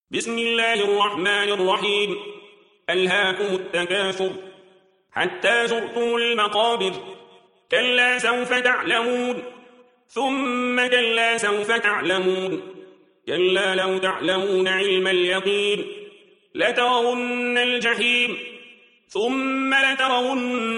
بسم الله الرحمن الرحيم. ألهاكم التكاثر حتى زرتم المقابر. كلا سوف تعلمون ثم كلا سوف تعلمون. كلا لو تعلمون علم اليقين لترون الجحيم ثم لترون